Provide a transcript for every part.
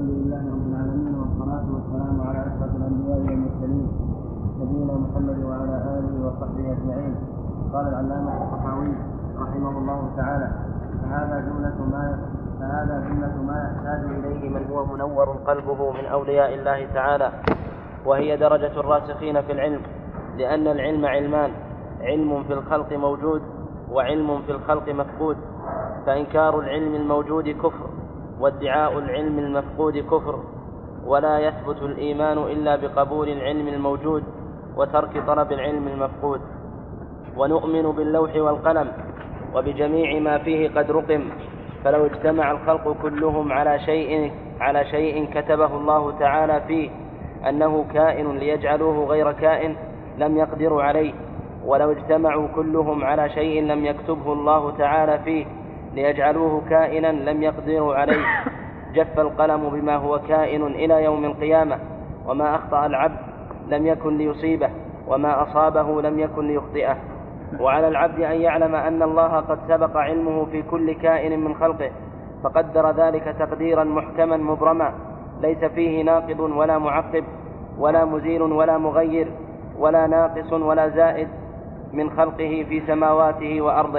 لله رب العالمين والصلاة والسلام على أشرف الأنبياء والمرسلين نبينا محمد وعلى آله وصحبه أجمعين. قال العلامة الطحاوي رحمه الله تعالى: فهذا جملة ما يحتاج إليه من هو منور قلبه من أولياء الله تعالى، وهي درجة الراسخين في العلم، لأن العلم علمان: علم في الخلق موجود وعلم في الخلق مفقود، فإنكار العلم الموجود كفر، وادعاء العلم المفقود كفر، ولا يثبت الإيمان إلا بقبول العلم الموجود وترك طلب العلم المفقود. ونؤمن باللوح والقلم وبجميع ما فيه قد رقم، فلو اجتمع الخلق كلهم على شيء كتبه الله تعالى فيه أنه كائن ليجعلوه غير كائن لم يقدروا عليه، ولو اجتمعوا كلهم على شيء لم يكتبه الله تعالى فيه ليجعلوه كائنا لم يقدروا عليه. جف القلم بما هو كائن إلى يوم القيامة، وما أخطأ العبد لم يكن ليصيبه، وما أصابه لم يكن ليخطئه. وعلى العبد أن يعلم أن الله قد سبق علمه في كل كائن من خلقه، فقدر ذلك تقديرا محكما مبرما، ليس فيه ناقض ولا معقب ولا مزيل ولا مغير ولا ناقص ولا زائد من خلقه في سماواته وأرضه،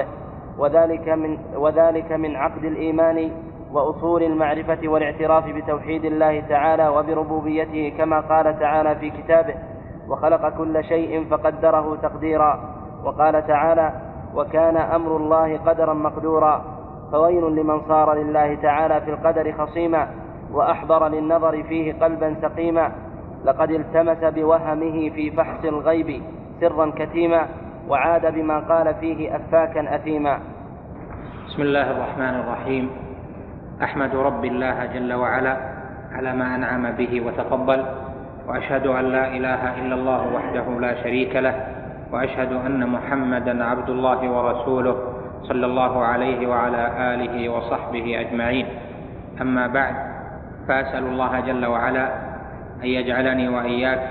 وذلك من عقد الإيمان وأصول المعرفة والاعتراف بتوحيد الله تعالى وبربوبيته، كما قال تعالى في كتابه: وخلق كل شيء فقدره تقديرا. وقال تعالى: وكان أمر الله قدرا مقدورا. فويل لمن صار لله تعالى في القدر خصيما، وأحضر للنظر فيه قلبا سقيما، لقد التمس بوهمه في فحص الغيب سرا كتيما، وعاد بما قال فيه أفاكا أثيما. بسم الله الرحمن الرحيم. أحمد رب الله جل وعلا على ما أنعم به وتفضل، وأشهد أن لا إله إلا الله وحده لا شريك له، وأشهد أن محمدا عبد الله ورسوله صلى الله عليه وعلى آله وصحبه أجمعين. أما بعد، فأسأل الله جل وعلا أن يجعلني وإياك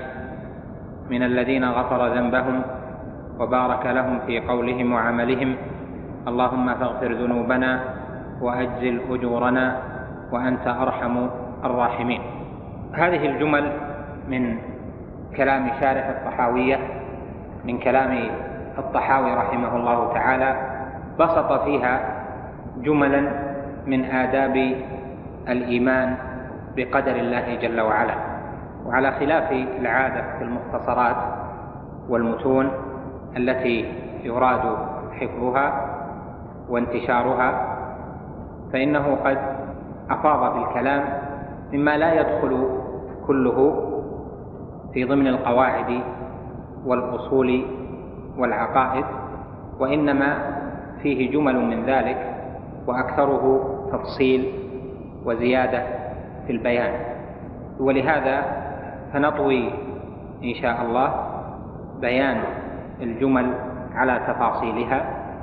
من الذين غفر ذنبهم وبارك لهم في قولهم وعملهم. اللهم فاغفر ذنوبنا وأجزل أجورنا وأنت أرحم الراحمين. هذه الجمل من كلام شارح الطحاوية، من كلام الطحاوي رحمه الله تعالى، بسط فيها جملا من آداب الإيمان بقدر الله جل وعلا. وعلى خلاف العادة في المختصرات والمتون التي يراد حفظها وانتشارها، فإنه قد أفاض بالكلام مما لا يدخل كله في ضمن القواعد والأصول والعقائد، وإنما فيه جمل من ذلك وأكثره تفصيل وزيادة في البيان. ولهذا فنطوي إن شاء الله بيان الجمل على تفاصيلها،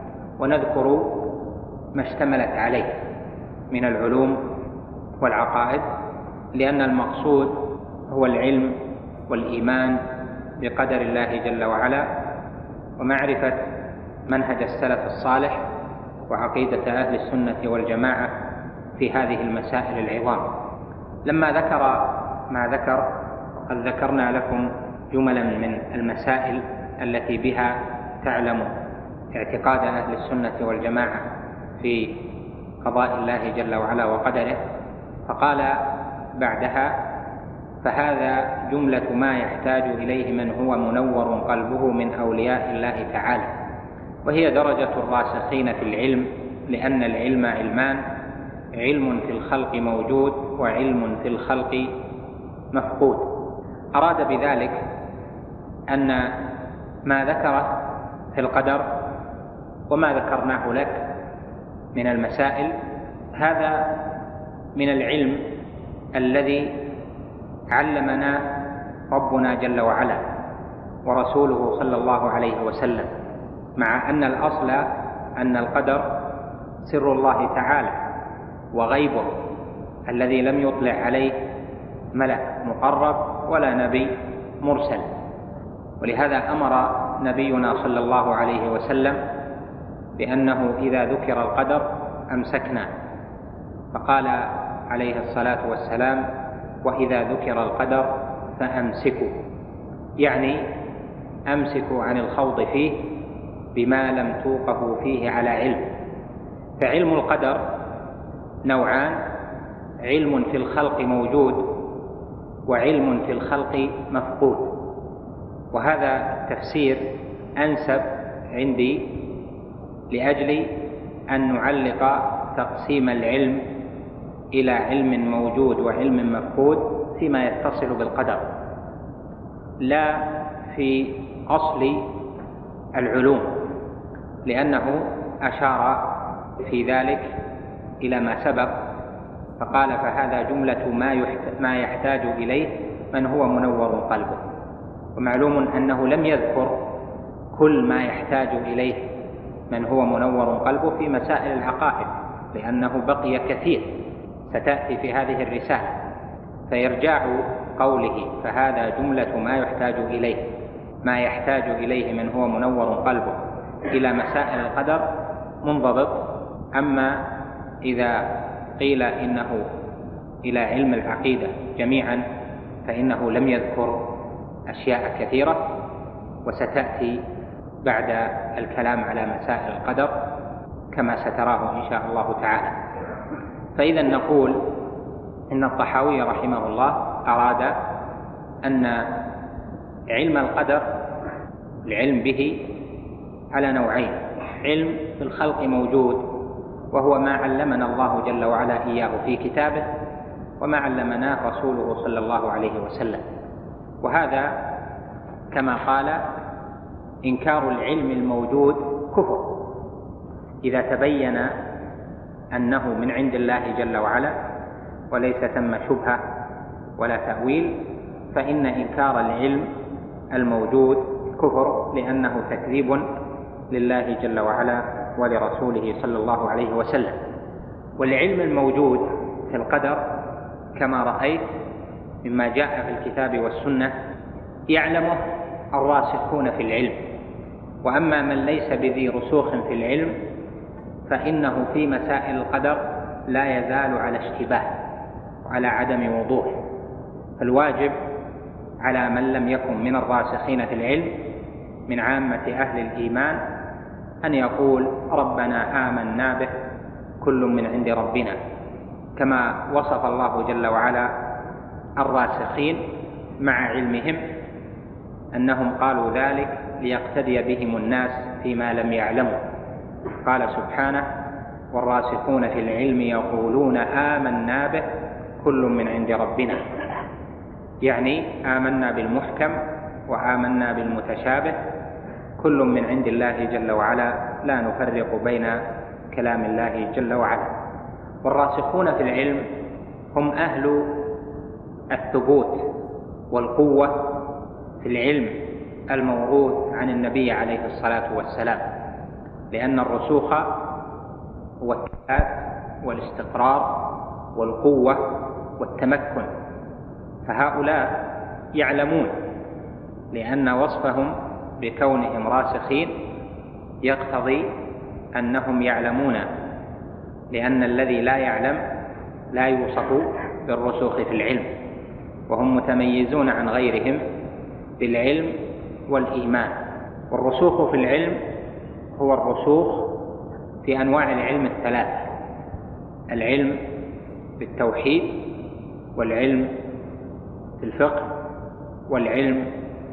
ونذكر ما اشتملت عليه من العلوم والعقائد، لأن المقصود هو العلم والإيمان بقدر الله جل وعلا، ومعرفة منهج السلف الصالح وعقيدة أهل السنة والجماعة في هذه المسائل العظام. لما ذكر ما ذكر، قد ذكرنا لكم جملا من المسائل التي بها تعلم اعتقاد أهل السنة والجماعة في قضاء الله جل وعلا وقدره، فقال بعدها: فهذا جملة ما يحتاج إليه من هو منور قلبه من أولياء الله تعالى، وهي درجة الراسخين في العلم، لأن العلم علمان: علم في الخلق موجود وعلم في الخلق مفقود. أراد بذلك أن ما ذكره في القدر وما ذكرناه لك من المسائل، هذا من العلم الذي علمنا ربنا جل وعلا ورسوله صلى الله عليه وسلم، مع أن الأصل أن القدر سر الله تعالى وغيبه الذي لم يطلع عليه ملك مقرب ولا نبي مرسل. ولهذا أمر نبينا صلى الله عليه وسلم بأنه إذا ذكر القدر أمسكنا، فقال عليه الصلاة والسلام: وإذا ذكر القدر فأمسكوا، يعني أمسكوا عن الخوض فيه بما لم توقفوا فيه على علم. فعلم القدر نوعان: علم في الخلق موجود، وعلم في الخلق مفقود. وهذا التفسير أنسب عندي لأجل أن نعلق تقسيم العلم إلى علم موجود وعلم مفقود فيما يتصل بالقدر، لا في أصل العلوم، لأنه أشار في ذلك إلى ما سبق فقال: فهذا جملة ما يحتاج إليه من هو منور قلبه. ومعلوم أنه لم يذكر كل ما يحتاج إليه من هو منور قلبه في مسائل العقائد، لأنه بقي كثير ستأتي في هذه الرسالة. فيرجع قوله فهذا جملة ما يحتاج إليه، ما يحتاج إليه من هو منور قلبه، إلى مسائل القدر منضبط. أما إذا قيل إنه إلى علم العقيدة جميعا فإنه لم يذكر أشياء كثيرة، وستأتي بعد الكلام على مسائل القدر كما ستراه إن شاء الله تعالى. فإذا نقول إن الطحاوي رحمه الله أراد أن علم القدر العلم به على نوعين: علم في الخلق موجود، وهو ما علمنا الله جل وعلا إياه في كتابه، وما علمناه رسوله صلى الله عليه وسلم. وهذا كما قال: إنكار العلم الموجود كفر إذا تبين أنه من عند الله جل وعلا وليس ثم شبهة ولا تأويل، فإن إنكار العلم الموجود كفر، لأنه تكذيب لله جل وعلا ولرسوله صلى الله عليه وسلم. والعلم الموجود في القدر كما رأيت مما جاء في الكتاب والسنة يعلمه الراسخون في العلم، وأما من ليس بذي رسوخ في العلم فإنه في مسائل القدر لا يزال على اشتباه وعلى عدم وضوح. فالواجب على من لم يكن من الراسخين في العلم من عامة أهل الإيمان أن يقول: ربنا آمنا به كل من عند ربنا، كما وصف الله جل وعلا الراسخين مع علمهم أنهم قالوا ذلك ليقتدي بهم الناس فيما لم يعلموا. قال سبحانه: والراسخون في العلم يقولون آمنا به كل من عند ربنا، يعني آمنا بالمحكم وآمنا بالمتشابه، كل من عند الله جل وعلا، لا نفرق بين كلام الله جل وعلا. والراسخون في العلم هم أهل الثبوت والقوة في العلم الموروث عن النبي عليه الصلاة والسلام، لأن الرسوخ هو الثبات والاستقرار والقوة والتمكن. فهؤلاء يعلمون، لأن وصفهم بكونهم راسخين يقتضي أنهم يعلمون، لأن الذي لا يعلم لا يوصف بالرسوخ في العلم، وهم متميزون عن غيرهم بالعلم والإيمان. والرسوخ في العلم هو الرسوخ في أنواع العلم الثلاثة: العلم بالتوحيد، والعلم في الفقه، والعلم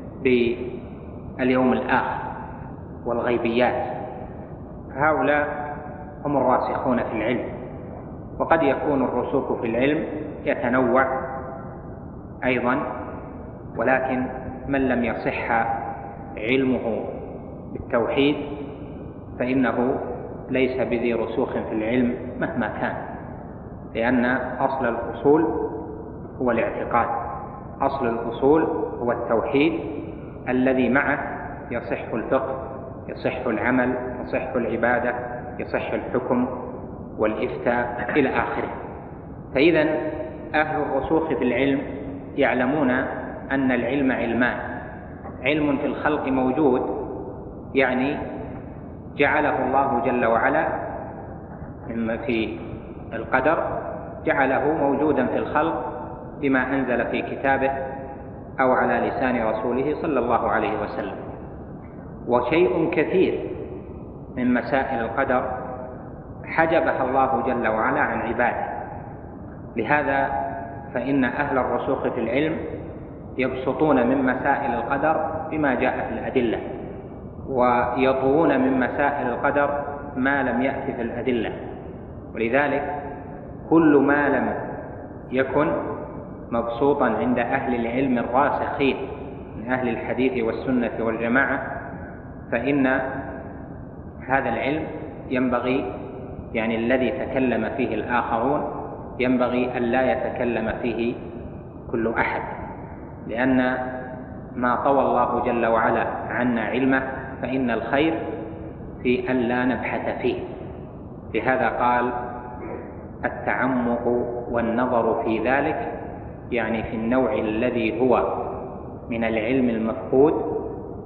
باليوم الآخر والغيبيات. هؤلاء هم الراسخون في العلم. وقد يكون الرسوخ في العلم يتنوع أيضا، ولكن من لم يصح علمه بالتوحيد فإنه ليس بذي رسوخ في العلم مهما كان، لأن أصل الأصول هو الاعتقاد، أصل الأصول هو التوحيد الذي معه يصح الفقه، يصح العمل، يصح العبادة، يصح الحكم والإفتاء إلى آخره. فإذا أهل الرسوخ في العلم يعلمون أن العلم علمان: علم في الخلق موجود، يعني جعله الله جل وعلا مما في القدر جعله موجودا في الخلق بما أنزل في كتابه أو على لسان رسوله صلى الله عليه وسلم. وشيء كثير من مسائل القدر حجبها الله جل وعلا عن عباده. لهذا فإن أهل الرسوخ في العلم يبسطون من مسائل القدر بما جاء في الأدلة، ويطوون من مسائل القدر ما لم يأت في الأدلة. ولذلك كل ما لم يكن مبسوطا عند أهل العلم الراسخين من أهل الحديث والسنة والجماعة فإن هذا العلم ينبغي الذي تكلم فيه الآخرون ينبغي أن لا يتكلم فيه كل أحد، لأن ما طوى الله جل وعلا عنا علمه فإن الخير في أن لا نبحث فيه. لهذا قال التعمق والنظر في ذلك، في النوع الذي هو من العلم المفقود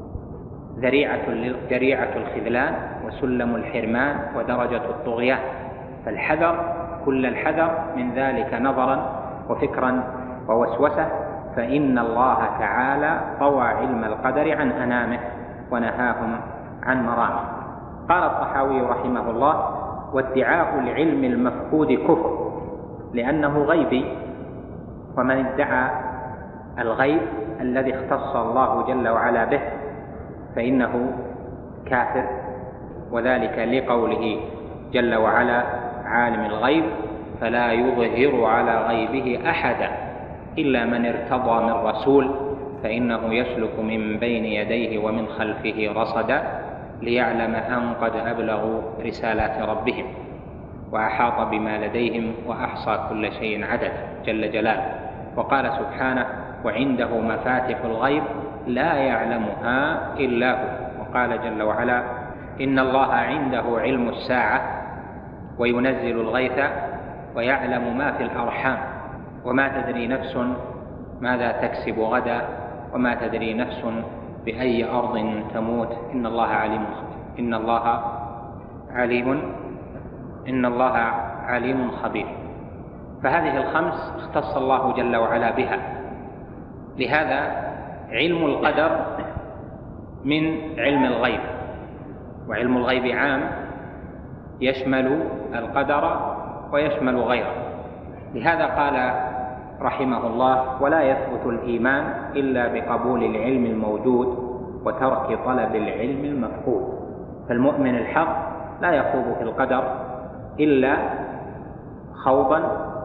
ذريعة الخذلان وسلم الحرمان ودرجة الطغيان. فالحذر كل الحذر من ذلك نظرا وفكرا ووسوسة، فإن الله تعالى طوى علم القدر عن أنامه ونهاهم عن مرامه. قال الطحاوي رحمه الله: وادعاء العلم المفقود كفر لأنه غيبي، ومن ادعى الغيب الذي اختص الله جل وعلا به فإنه كافر، وذلك لقوله جل وعلا: عالم الغيب فلا يظهر على غيبه أحدا إلا من ارتضى من رسول فإنه يسلك من بين يديه ومن خلفه رصدا ليعلم أن قد أبلغوا رسالات ربهم وأحاط بما لديهم وأحصى كل شيء عددا جل جلاله. وقال سبحانه: وعنده مفاتح الغيب لا يعلمها إلا هو. وقال جل وعلا: إن الله عنده علم الساعة وينزل الغيث ويعلم ما في الأرحام وما تدري نفس ماذا تكسب غدا وما تدري نفس بأي أرض تموت إن الله عليم خبير. فهذه الخمس اختص الله جل وعلا بها. لهذا علم القدر من علم الغيب، وعلم الغيب عام يشمل القدر ويشمل غيره. لهذا قال رحمه الله: ولا يثبت الإيمان إلا بقبول العلم الموجود وترك طلب العلم المفقود. فالمؤمن الحق لا يخوض في القدر إلا خوضا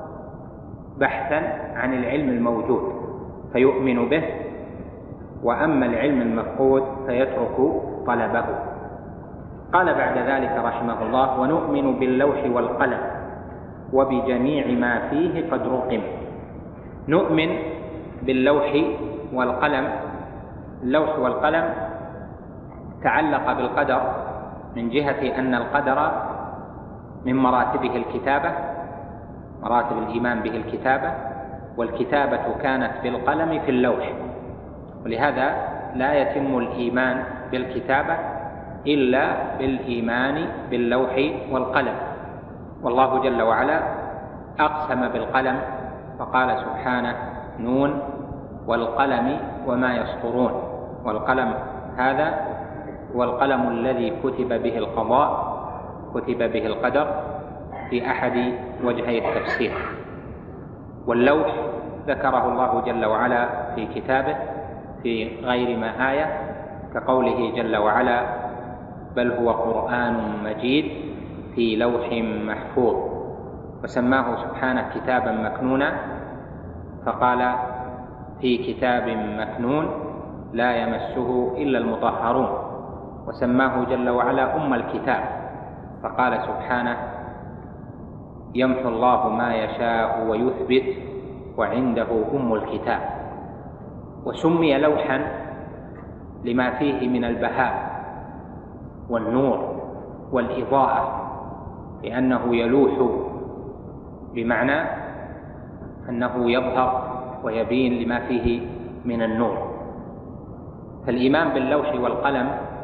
بحثا عن العلم الموجود فيؤمن به، وأما العلم المفقود فيترك طلبه. قال بعد ذلك رحمه الله: ونؤمن باللوح والقلم وبجميع ما فيه قد رقم. نؤمن باللوح والقلم. اللوح والقلم تعلق بالقدر من جهة أن القدر من مراتبه الكتابة، مراتب الإيمان به الكتابة، والكتابة كانت بالقلم في اللوح، ولهذا لا يتم الإيمان بالكتابة إلا بالإيمان باللوح والقلم. والله جل وعلا أقسم بالقلم فقال سبحانه: نون والقلم وما يسطرون. والقلم هذا هو القلم الذي كتب به القضاء، كتب به القدر في أحد وجهي التفسير. واللوح ذكره الله جل وعلا في كتابه في غير ما آية، كقوله جل وعلا: بل هو قرآن مجيد في لوح محفوظ. وسماه سبحانه كتابا مكنونا فقال: في كتاب مكنون لا يمسه إلا المطهرون. وسماه جل وعلا أم الكتاب فقال سبحانه: يمحو الله ما يشاء ويثبت وعنده أم الكتاب. وسمي لوحا لما فيه من البهاء والنور والإضاءة، لأنه يلوح بمعنى أنه يظهر ويبين لما فيه من النور. فالإيمان باللوح والقلم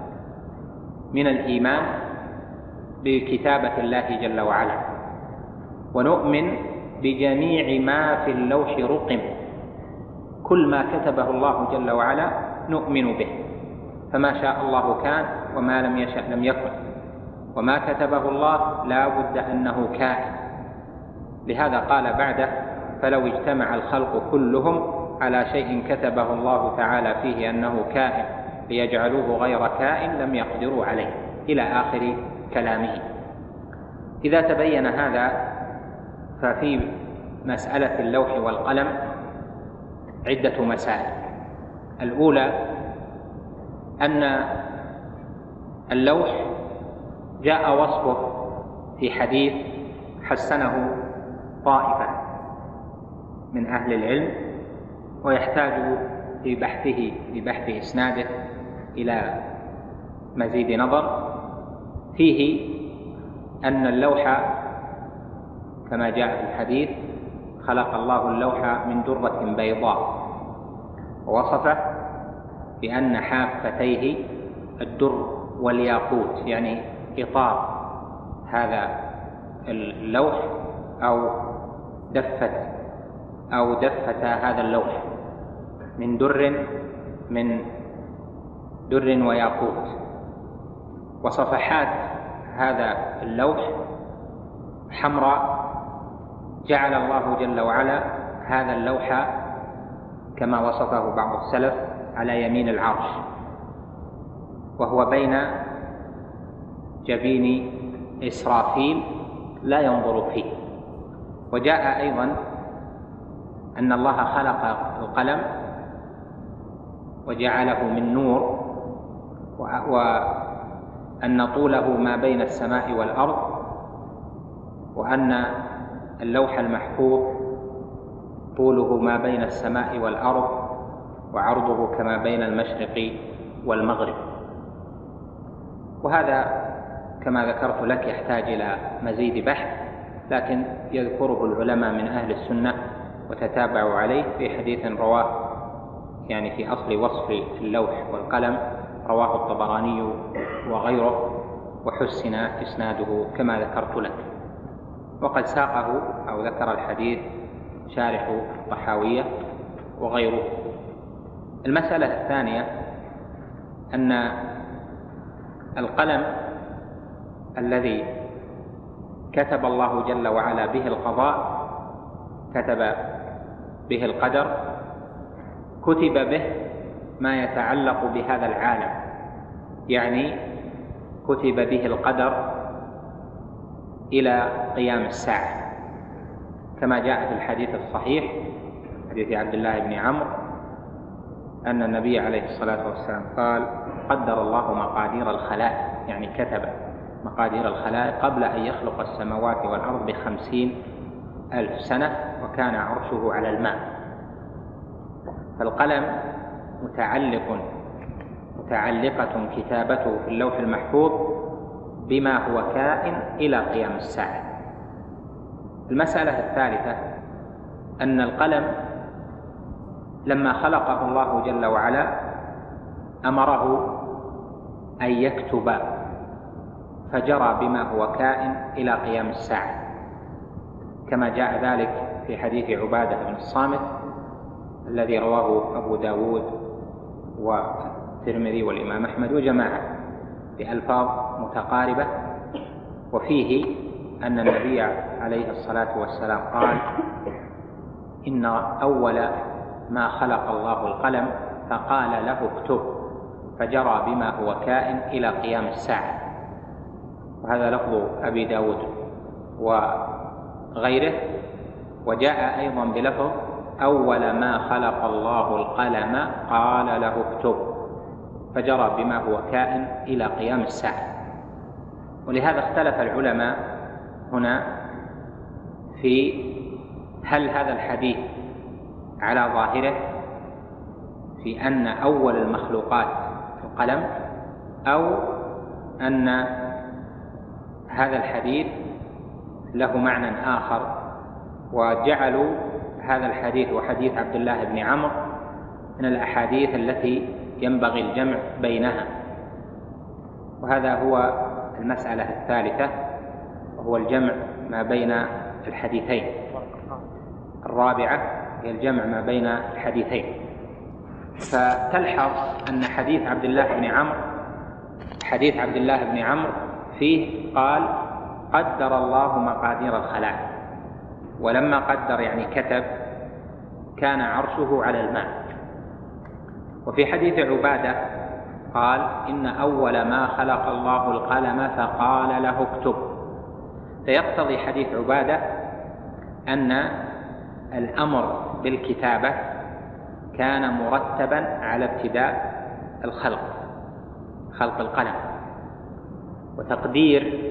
من الإيمان بكتابة الله جل وعلا. ونؤمن بجميع ما في اللوح رقم، كل ما كتبه الله جل وعلا نؤمن به، فما شاء الله كان وما لم يشأ لم يكن، وما كتبه الله لا بد أنه كائن. لهذا قال بعده: فلو اجتمع الخلق كلهم على شيء كتبه الله تعالى فيه أنه كائن ليجعلوه غير كائن لم يقدروا عليه، إلى آخر كلامه. إذا تبين هذا، ففي مسألة اللوح والقلم عدة مسائل. الأولى أن اللوح جاء وصفه في حديث حسنه طائفة من أهل العلم، ويحتاج في بحث إسناده إلى مزيد نظر، فيه أن اللوح كما جاء في الحديث: خلق الله اللوح من درة بيضاء، ووصفه بأن حافتيه الدر والياقوت، يعني إطار هذا اللوح أو دفة هذا اللوح من در وياقوت. وصفحات هذا اللوح حمراء، جعل الله جل وعلا هذا اللوح كما وصفه بعض السلف على يمين العرش، وهو بين جبين إسرافيل لا ينظر فيه. وجاء أيضا أن الله خلق القلم وجعله من نور، وأن طوله ما بين السماء والأرض، وأن اللوح المحفوظ طوله ما بين السماء والأرض وعرضه كما بين المشرق والمغرب. وهذا كما ذكرت لك يحتاج إلى مزيد بحث، لكن يذكره العلماء من أهل السنة وتتابعوا عليه في حديث رواه، يعني في أصل وصف اللوح والقلم، رواه الطبراني وغيره، وحسن إسناده كما ذكرت لك. وقد ساقه أو ذكر الحديث شارح الطحاوية وغيره. المسألة الثانية أن القلم الذي كتب الله جل وعلا به القضاء، كتب به القدر، كتب به ما يتعلق بهذا العالم، يعني كتب به القدر إلى قيام الساعة، كما جاء في الحديث الصحيح حديث عبد الله بن عمرو أن النبي عليه الصلاة والسلام قال: قدر الله مقادير الخلائق، يعني كتب مقادير الخلائق قبل أن يخلق السماوات والأرض ب50,000 سنة، وكان عرشه على الماء. فالقلم متعلقة كتابته في اللوح المحفوظ بما هو كائن إلى قيام الساعة. المسألة الثالثة أن القلم لما خلقه الله جل وعلا أمره أن يكتب، فجرى بما هو كائن إلى قيام الساعة، كما جاء ذلك في حديث عبادة بن الصامت الذي رواه أبو داود والترمذي والإمام أحمد وجماعة بألفاظ متقاربة، وفيه أن النبي عليه الصلاة والسلام قال: إن أول ما خلق الله القلم فقال له اكتب، فجرى بما هو كائن إلى قيام الساعة. وهذا لفظ أبي داود وغيره. وجاء أيضا بلفظ: أول ما خلق الله القلم قال له اكتب، فجرى بما هو كائن إلى قيام الساعة. ولهذا اختلف العلماء هنا في هل هذا الحديث على ظاهره في أن أول المخلوقات القلم، أو أن هذا الحديث له معنى آخر، وجعلوا هذا الحديث وحديث عبد الله بن عمرو من الأحاديث التي ينبغي الجمع بينها. وهذا هو المسألة الثالثة، وهو الجمع ما بين الحديثين. الرابعة هي الجمع ما بين الحديثين. فتلحظ أن حديث عبد الله بن عمرو فيه قال قدر الله مقادير الخلائق، ولما قدر يعني كتب، كان عرشه على الماء. وفي حديث عبادة قال إن أول ما خلق الله القلم فقال له اكتب. فيقتضي حديث عبادة أن الأمر بالكتابة كان مرتبا على ابتداء خلق القلم، وتقدير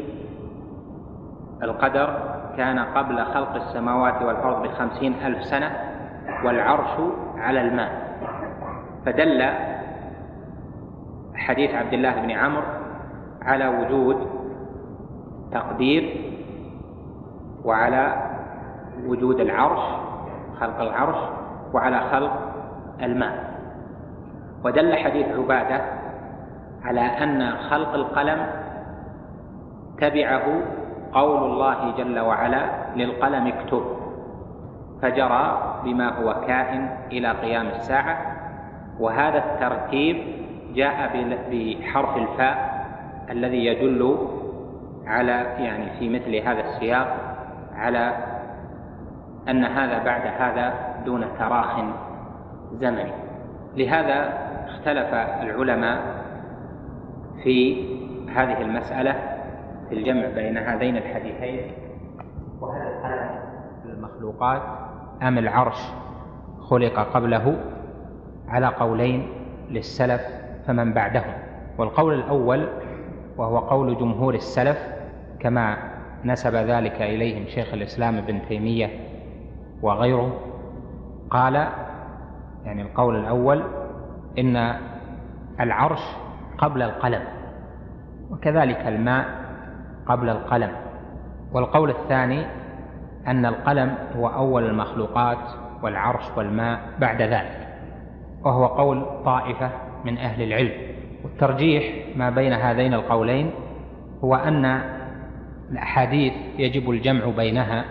القدر كان قبل خلق السماوات والأرض ب50,000 سنة، والعرش على الماء. فدل حديث عبد الله بن عمرو على وجود تقدير، وعلى وجود العرش، خلق العرش، وعلى خلق الماء. ودل حديث عبادة على أن خلق القلم تبعه قول الله جل وعلا للقلم اكتب، فجرى بما هو كائن إلى قيام الساعة. وهذا الترتيب جاء بحرف الفاء الذي يدل على يعني في مثل هذا السياق على أن هذا بعد هذا دون تراخ زمني. لهذا اختلف العلماء في هذه المسألة في الجمع بين هذين الحديثين، وهل القلم المخلوقات أم العرش خلق قبله، على قولين للسلف فمن بعدهم. والقول الأول وهو قول جمهور السلف كما نسب ذلك إليهم شيخ الإسلام ابن تيمية وغيره، قال يعني القول الأول إن العرش قبل القلم، وكذلك الماء قبل القلم. والقول الثاني أن القلم هو أول المخلوقات والعرش والماء بعد ذلك، وهو قول طائفة من أهل العلم. والترجيح ما بين هذين القولين هو أن الأحاديث يجب الجمع بينها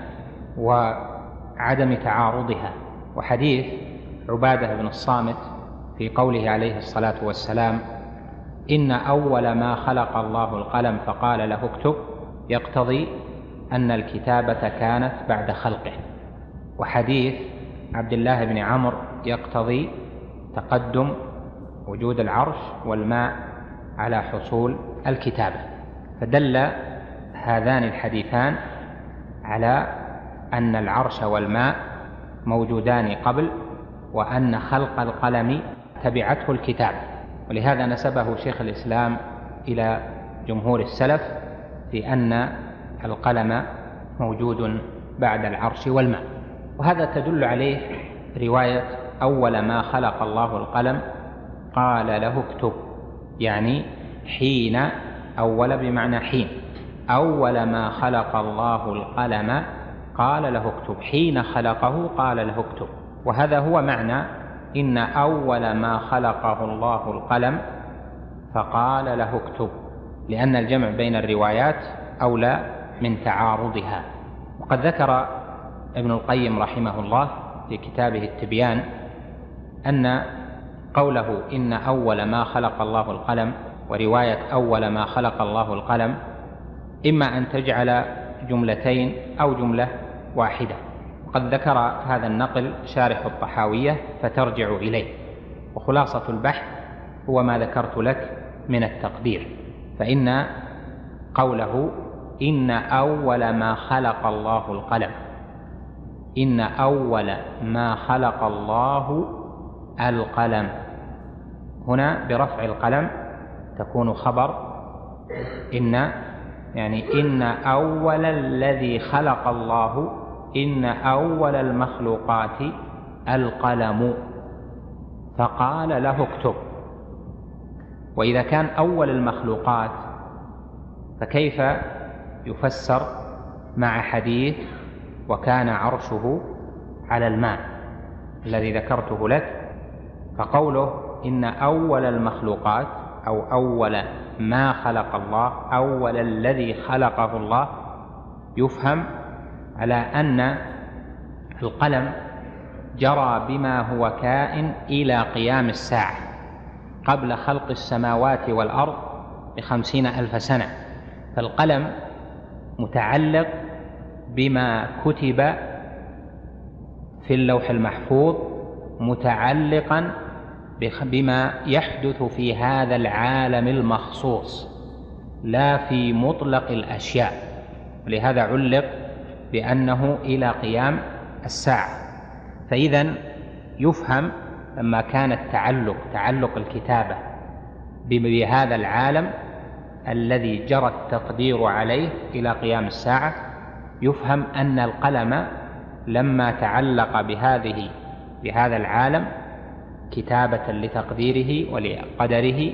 وعدم تعارضها. وحديث عبادة بن الصامت في قوله عليه الصلاة والسلام إن أول ما خلق الله القلم فقال له اكتب، يقتضي أن الكتابة كانت بعد خلقه. وحديث عبد الله بن عمرو يقتضي تقدم وجود العرش والماء على حصول الكتابة. فدل هذان الحديثان على أن العرش والماء موجودان قبل، وأن خلق القلم تبعته الكتابة. ولهذا نسبه شيخ الإسلام إلى جمهور السلف في أن القلم موجود بعد العرش والماء. وهذا تدل عليه رواية أول ما خلق الله القلم قال له اكتب، يعني حين، أول بمعنى حين، أول ما خلق الله القلم قال له اكتب، حين خلقه قال له اكتب. وهذا هو معنى إن أول ما خلقه الله القلم فقال له اكتب، لأن الجمع بين الروايات أولى من تعارضها. وقد ذكر ابن القيم رحمه الله في كتابه التبيان أن قوله إن أول ما خلق الله القلم ورواية أول ما خلق الله القلم إما أن تجعل جملتين أو جملة واحدة. وقد ذكر هذا النقل شارح الطحاوية فترجع إليه. وخلاصة البحث هو ما ذكرت لك من التقدير، فإن قوله إن أول ما خلق الله القلم، إن أول ما خلق الله القلم، هنا برفع القلم تكون خبر إن، يعني إن أول الذي خلق الله، إن أول المخلوقات القلم فقال له اكتب. وإذا كان أول المخلوقات فكيف يفسر مع حديث وكان عرشه على الماء الذي ذكرته لك؟ فقوله إن أول المخلوقات أو أول ما خلق الله، أول الذي خلقه الله، يفهم على أن القلم جرى بما هو كائن إلى قيام الساعة قبل خلق السماوات والأرض ب50,000 سنة. فالقلم متعلق بما كتب في اللوح المحفوظ، متعلقا بما يحدث في هذا العالم المخصوص لا في مطلق الأشياء، ولهذا علق بأنه إلى قيام الساعة. فإذن يفهم لما كان تعلق الكتابة بهذا العالم الذي جرى التقدير عليه إلى قيام الساعة، يفهم أن القلم لما تعلق بهذا العالم كتابة لتقديره ولقدره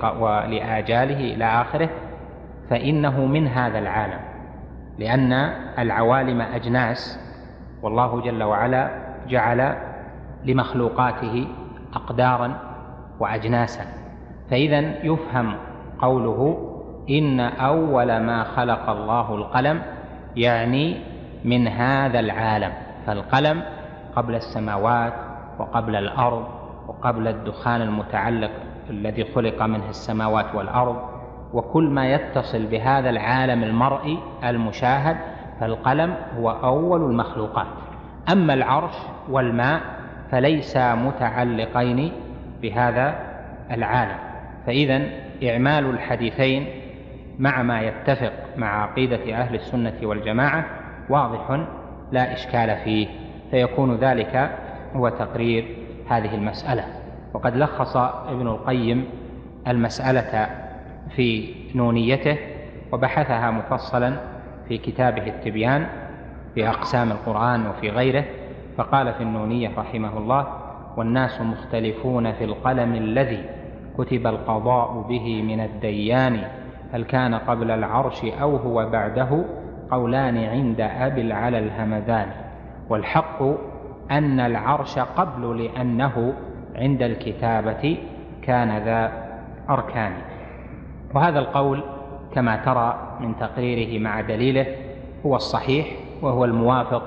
ولآجاله إلى آخره، فإنه من هذا العالم، لأن العوالم أجناس، والله جل وعلا جعل لمخلوقاته أقدارا وأجناسا. فإذن يفهم قوله إن أول ما خلق الله القلم، يعني من هذا العالم. فالقلم قبل السماوات وقبل الأرض وقبل الدخان المتعلق الذي خلق منه السماوات والأرض وكل ما يتصل بهذا العالم المرئي المشاهد، فالقلم هو أول المخلوقات. أما العرش والماء فليسا متعلقين بهذا العالم. فإذن إعمال الحديثين مع ما يتفق مع عقيدة أهل السنة والجماعة واضح لا إشكال فيه، فيكون ذلك هو تقرير هذه المسألة. وقد لخص ابن القيم المسألة في نونيته وبحثها مفصلا في كتابه التبيان في أقسام القرآن وفي غيره، فقال في النونية رحمه الله: والناس مختلفون في القلم الذي كتب القضاء به من الديان، هل كان قبل العرش أو هو بعده، قولان عند أبي العلا الهمذان، والحق أن العرش قبل لأنه عند الكتابة كان ذا أركان. وهذا القول كما ترى من تقريره مع دليله هو الصحيح، وهو الموافق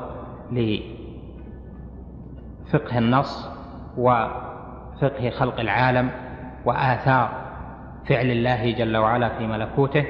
لفقه النص وفقه خلق العالم وآثار فعل الله جل وعلا في ملكوته،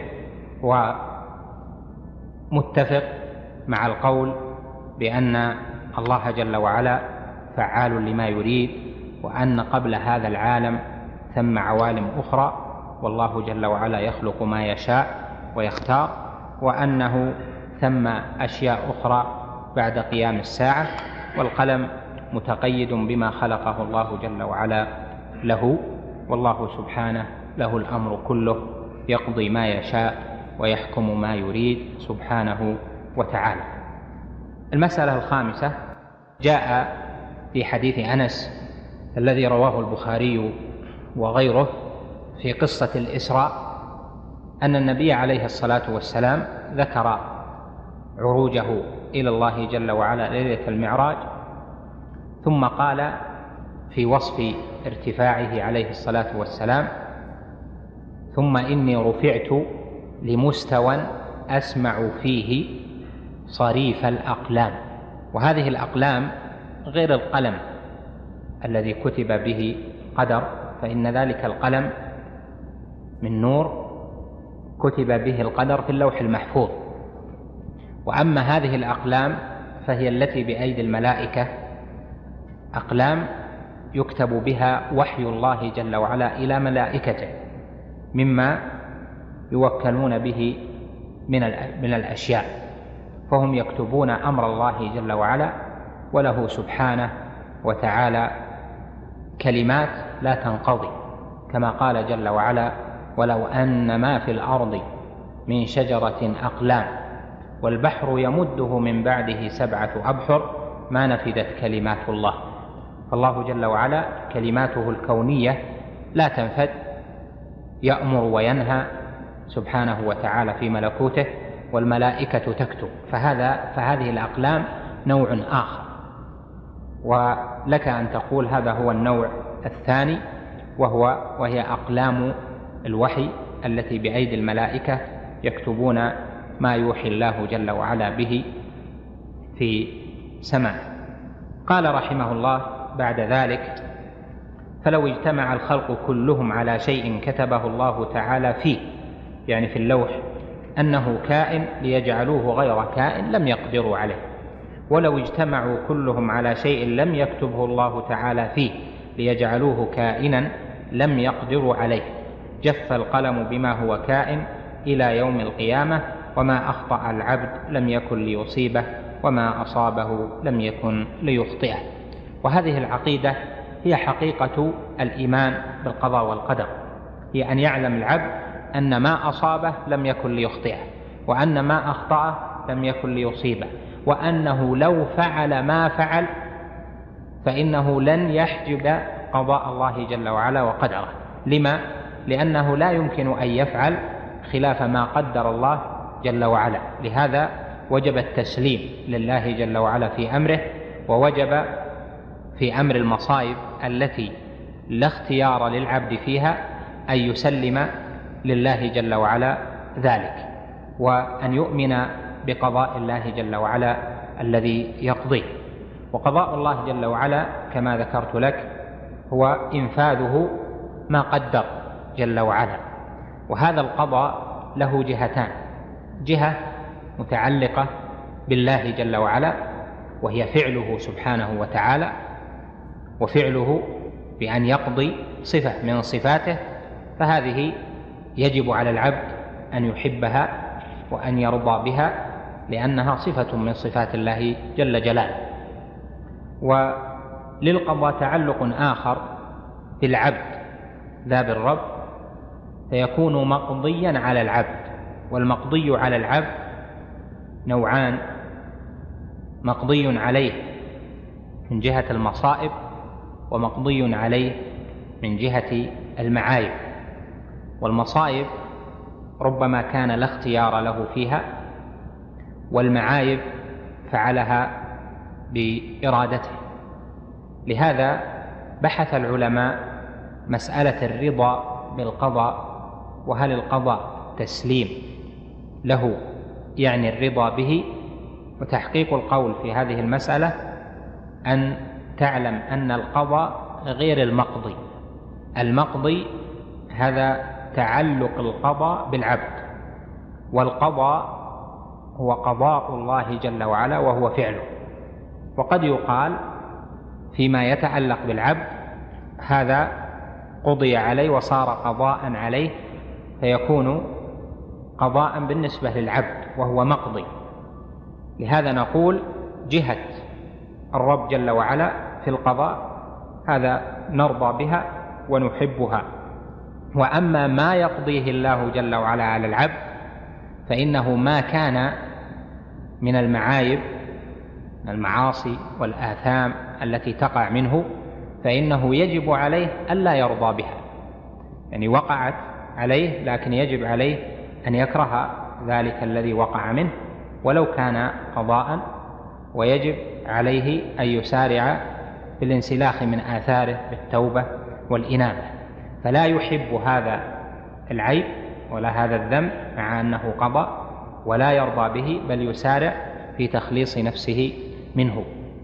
ومتفق مع القول بأن الله جل وعلا فعال لما يريد، وأن قبل هذا العالم ثم عوالم أخرى، والله جل وعلا يخلق ما يشاء ويختار، وأنه ثم أشياء أخرى بعد قيام الساعة، والقلم متقيد بما خلقه الله جل وعلا له، والله سبحانه له الأمر كله، يقضي ما يشاء ويحكم ما يريد سبحانه وتعالى. المسألة الخامسة جاء في حديث أنس الذي رواه البخاري وغيره في قصة الإسراء، أن النبي عليه الصلاة والسلام ذكر عروجه إلى الله جل وعلا ليلة المعراج، ثم قال في وصف ارتفاعه عليه الصلاة والسلام: ثم إني رفعت لمستوى أسمع فيه صريف الأقلام. وهذه الأقلام غير القلم الذي كتب به قدر، فإن ذلك القلم من نور كتب به القدر في اللوح المحفوظ. وأما هذه الأقلام فهي التي بأيدي الملائكة، أقلام يكتب بها وحي الله جل وعلا إلى ملائكته مما يوكلون به من الأشياء، فهم يكتبون أمر الله جل وعلا، وله سبحانه وتعالى كلمات لا تنقضي، كما قال جل وعلا: ولو أن ما في الأرض من شجرة أقلام والبحر يمده من بعده 7 أبحر ما نفدت كلمات الله. فالله جل وعلا كلماته الكونية لا تنفد، يأمر وينهى سبحانه وتعالى في ملكوته، والملائكة تكتب. فهذه الأقلام نوع آخر، ولك أن تقول هذا هو النوع الثاني، وهي أقلام الوحي التي بأيدي الملائكة يكتبون ما يوحي الله جل وعلا به في سماء قال رحمه الله بعد ذلك: فلو اجتمع الخلق كلهم على شيء كتبه الله تعالى فيه، يعني في اللوح، أنه كائن ليجعلوه غير كائن لم يقدروا عليه، ولو اجتمعوا كلهم على شيء لم يكتبه الله تعالى فيه ليجعلوه كائنا لم يقدروا عليه، جف القلم بما هو كائن إلى يوم القيامة، وما أخطأ العبد لم يكن ليصيبه، وما أصابه لم يكن ليخطئه. وهذه العقيدة هي حقيقة الإيمان بالقضاء والقدر، هي أن يعلم العبد أن ما أصابه لم يكن ليخطئه، وأن ما أخطأه لم يكن ليصيبه، وأنه لو فعل ما فعل فإنه لن يحجب قضاء الله جل وعلا وقدره. لما؟ لأنه لا يمكن أن يفعل خلاف ما قدر الله جل وعلا. لهذا وجب التسليم لله جل وعلا في أمره، ووجب في أمر المصائب التي لا اختيار للعبد فيها أن يسلم لله جل وعلا ذلك، وأن يؤمن بقضاء الله جل وعلا الذي يقضيه. وقضاء الله جل وعلا كما ذكرت لك هو إنفاذه ما قدر جل وعلا. وهذا القضاء له جهتان: جهة متعلقة بالله جل وعلا وهي فعله سبحانه وتعالى، وفعله بأن يقضي صفة من صفاته، فهذه يجب على العبد أن يحبها وأن يرضى بها، لأنها صفة من صفات الله جل جلاله. وللقضاء تعلق آخر بالعبد لا بالرب، فيكون مقضيا على العبد. والمقضي على العبد نوعان: مقضي عليه من جهة المصائب، ومقضي عليه من جهة المعايب. والمصائب ربما كان لا اختيار له فيها، والمعايب فعلها بإرادته. لهذا بحث العلماء مسألة الرضا بالقضاء، وهل القضاء تسليم له يعني الرضا به؟ وتحقيق القول في هذه المسألة أن تعلم أن القضاء غير المقضي. المقضي هذا تعلق القضاء بالعبد، والقضاء هو قضاء الله جل وعلا وهو فعله. وقد يقال فيما يتعلق بالعبد هذا قضي عليه وصار قضاء عليه، فيكون قضاء بالنسبة للعبد وهو مقضي. لهذا نقول جهة الرب جل وعلا في القضاء هذا نرضى بها ونحبها. وأما ما يقضيه الله جل وعلا على العبد فإنه ما كان من المعايب، المعاصي والآثام التي تقع منه، فإنه يجب عليه ألا يرضى بها. يعني وقعت عليه لكن يجب عليه أن يكره ذلك الذي وقع منه ولو كان قضاء، ويجب عليه أن يسارع بالانسلاخ من آثاره بالتوبة والإنابة. فلا يحب هذا العيب ولا هذا الذنب مع أنه قضى، ولا يرضى به، بل يسارع في تخليص نفسه منه.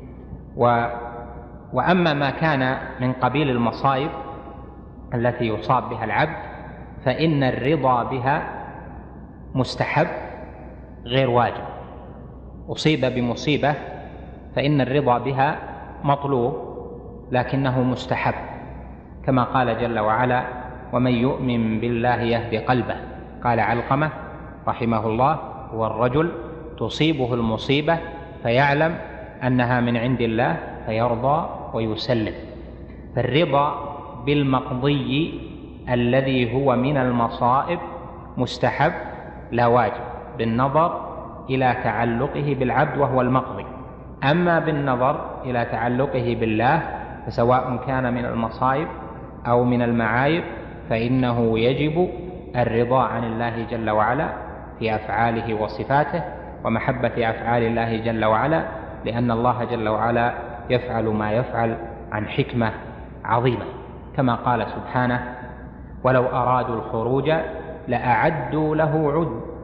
وأما ما كان من قبيل المصائب التي يصاب بها العبد فإن الرضا بها مستحب غير واجب. أصيب بمصيبة فإن الرضا بها مطلوب لكنه مستحب، كما قال جل وعلا: ومن يؤمن بالله يهد قلبه. قال علقمة رحمه الله: هو الرجل تصيبه المصيبة فيعلم أنها من عند الله فيرضى ويسلم. فالرضا بالمقضي الذي هو من المصائب مستحب لا واجب، بالنظر إلى تعلقه بالعبد وهو المقضي. أما بالنظر إلى تعلقه بالله فسواء كان من المصائب أو من المعايب فإنه يجب الرضا عن الله جل وعلا في أفعاله وصفاته ومحبة أفعال الله جل وعلا، لأن الله جل وعلا يفعل ما يفعل عن حكمة عظيمة، كما قال سبحانه: ولو أرادوا الخروج لأعدوا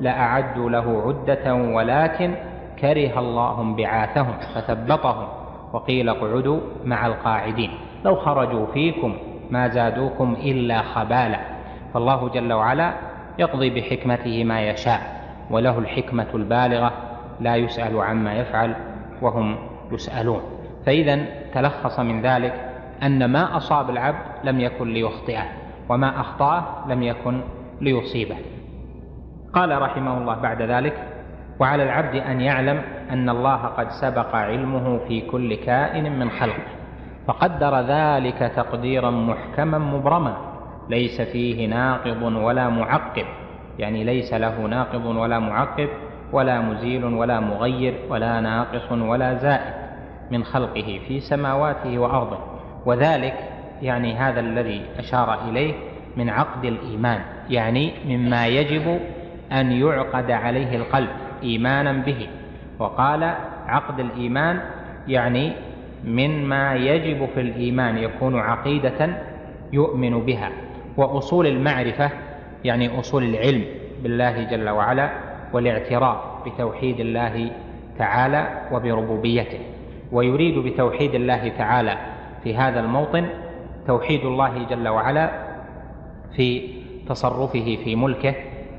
له عدة ولكن كره الله بعاثهم فثبطهم وقيل اقعدوا مع القاعدين لو خرجوا فيكم ما زادوكم إلا خبالا. فالله جل وعلا يقضي بحكمته ما يشاء، وله الحكمة البالغة، لا يسأل عما يفعل وهم يسألون. فإذا تلخص من ذلك أن ما أصاب العبد لم يكن ليخطئه، وما أخطأه لم يكن ليصيبه. قال رحمه الله بعد ذلك: وعلى العبد أن يعلم أن الله قد سبق علمه في كل كائن من خلقه، فقدر ذلك تقديرا محكما مبرما ليس فيه ناقض ولا معقب، يعني ليس له ناقض ولا معقب ولا مزيل ولا مغير ولا ناقص ولا زائد من خلقه في سماواته وأرضه. وذلك يعني هذا الذي أشار إليه من عقد الإيمان، يعني مما يجب أن يعقد عليه القلب إيمانا به. وقال عقد الإيمان يعني مما يجب في الإيمان يكون عقيدة يؤمن بها. وأصول المعرفة يعني أصول العلم بالله جل وعلا والاعتراف بتوحيد الله تعالى وبربوبيته. ويريد بتوحيد الله تعالى في هذا الموطن توحيد الله جل وعلا في تصرفه في ملكه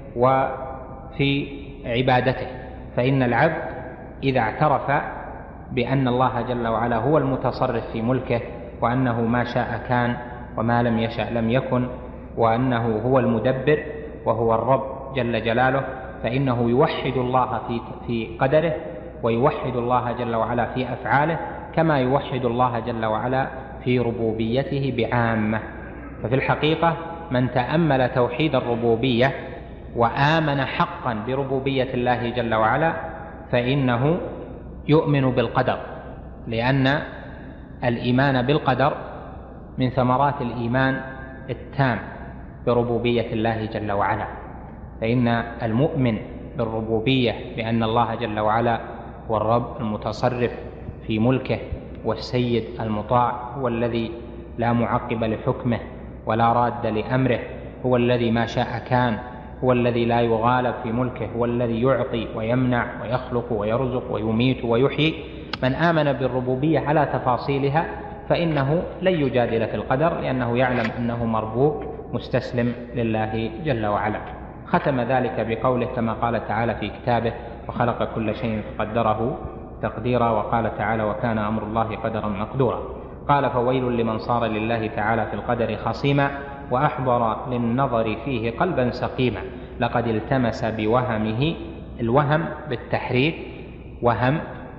وفي عبادته. فإن العبد إذا اعترف بأن الله جل وعلا هو المتصرف في ملكه، وأنه ما شاء كان وما لم يشأ لم يكن، وأنه هو المدبر وهو الرب جل جلاله، فإنه يوحد الله في قدره، ويوحد الله جل وعلا في أفعاله، كما يوحد الله جل وعلا في ربوبيته بعامة. ففي الحقيقة من تأمل توحيد الربوبية وآمن حقا بربوبية الله جل وعلا فإنه يؤمن بالقدر، لأن الإيمان بالقدر من ثمرات الإيمان التام بربوبية الله جل وعلا. فإن المؤمن بالربوبية بأن الله جل وعلا هو الرب المتصرف في ملكه والسيد المطاع، هو الذي لا معقب لحكمه ولا راد لأمره، هو الذي ما شاء كان، هو الذي لا يغالب في ملكه، هو الذي يعطي ويمنع ويخلق ويرزق ويميت ويحيي. من آمن بالربوبية على تفاصيلها فإنه لن يجادل في القدر، لأنه يعلم أنه مربوب مستسلم لله جل وعلا. ختم ذلك بقوله كما قال تعالى في كتابه: وخلق كل شيء فقدره تقديرا. وقال تعالى: وكان أمر الله قدرا مقدورا. قال: فويل لمن صار لله تعالى في القدر خصيما وأحضر للنظر فيه قلبا سقيما. لقد التمس بوهمه، الوهم بالتحريك، وهم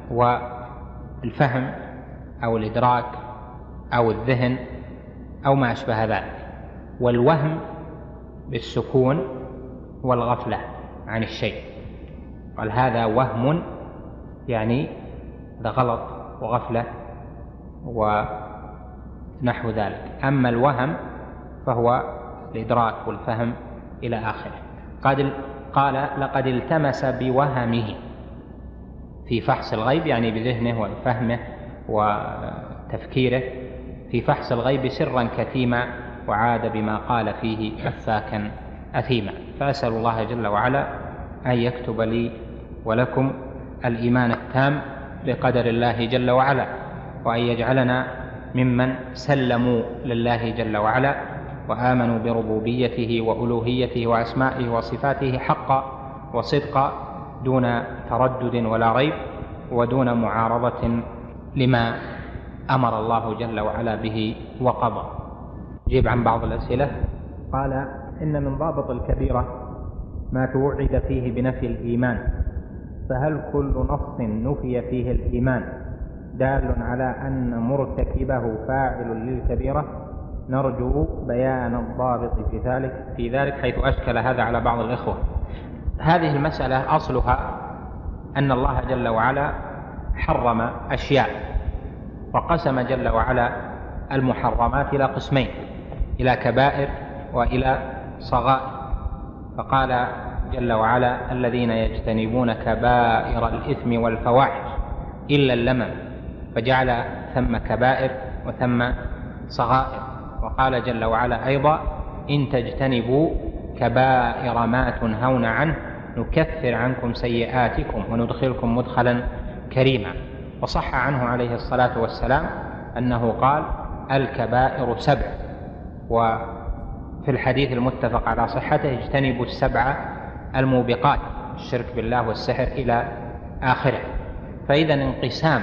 والفهم أو الإدراك أو الذهن أو ما أشبه ذلك، والوهم بالسكون والغفلة عن الشيء. قال: هذا وهم، يعني هذا غلط وغفلة ونحو ذلك. أما الوهم فهو الإدراك والفهم إلى آخره. قال: لقد التمس بوهمه في فحص الغيب، يعني بذهنه وفهمه وتفكيره في فحص الغيب سرا كتيما، وعاد بما قال فيه أفاكا أثيما. فأسأل الله جل وعلا أن يكتب لي ولكم الإيمان التام بقدر الله جل وعلا، وأن يجعلنا ممن سلموا لله جل وعلا وآمنوا بربوبيته وألوهيته وأسمائه وصفاته حقا وصدقا، دون تردد ولا ريب، ودون معارضة لما أمر الله جل وعلا به وقضى. جيب عن بعض الأسئلة. قال: إن من ضابط الكبيرة ما توعد فيه بنفي الإيمان، فهل كل نص نفي فيه الإيمان دال على أن مرتكبه فاعل للكبيرة؟ نرجو بيان الضابط في ذلك حيث أشكل هذا على بعض الإخوة. هذه المسألة أصلها أن الله جل وعلا حرم أشياء، وقسم جل وعلا المحرمات إلى قسمين: إلى كبائر وإلى صغائر. فقال جل وعلا: الذين يجتنبون كبائر الإثم والفواحش إلا اللمم، فجعل ثم كبائر وثم صغائر. وقال جل وعلا أيضا: إن تجتنبوا كبائر ما تنهون عنه نكفر عنكم سيئاتكم وندخلكم مدخلا كريما. وصح عنه عليه الصلاة والسلام أنه قال: الكبائر 7، وفي الحديث المتفق على صحته: اجتنبوا 7 الموبقات، الشرك بالله والسحر إلى آخره. فإذا انقسام